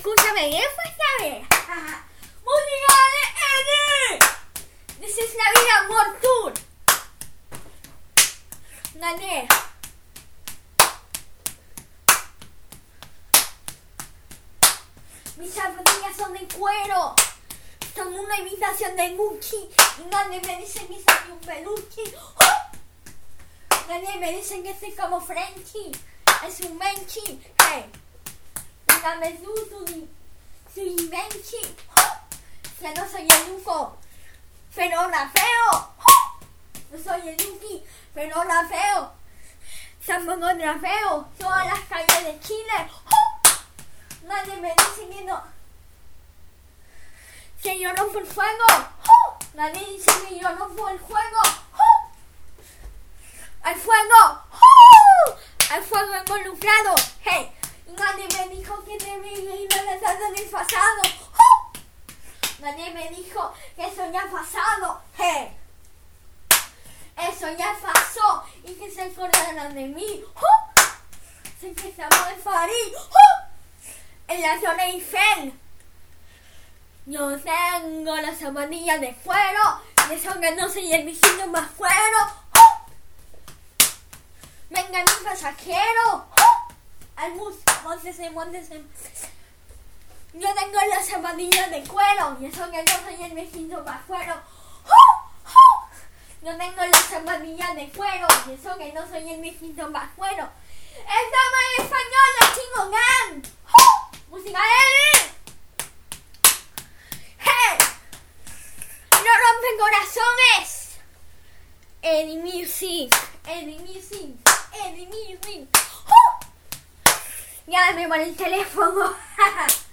escúchame bien fuerte. Música de Eddie. This is Navidad World Tour. Gané. Mis zapatillas son de cuero. Son una imitación de Gucci. Y nadie me dice que soy un peluche. Nadie me dice que soy como Frenchy. Es un Benchi. Hey. Dígame tú, soy Benchi. Que no soy el UFO, pero rapeo. No soy el Yuki, pero rapeo. Tampoco rapeo. Todas las calles de Chile. Nadie me dice que no. Que yo rompo el fuego. Nadie dice que yo rompo el fuego. ¡Al fuego! ¡Al fuego involucrado! ¡Hey! Y nadie me dijo que debía ir a estar desfasado. Nadie me dijo que eso ya ha pasado. ¡Hey! Eso ya pasó. Y que se acordaran de mí. Se empezamos a farir. En la zona Eiffel. Yo tengo las zapatillas de cuero. Y eso que no soy el vecino más cuero. Venga mi pasajero. Al bus, móntese. Yo tengo las zapatillas de cuero. Y eso que no soy el vecino más cuero. Yo tengo las zapatillas de cuero. Y eso que no soy el vecino más cuero. Estamos en español, la Chingo Gang. Música de Eddie. ¡Hey! ¡No rompen corazones! Eddie Music. Ya me por el teléfono.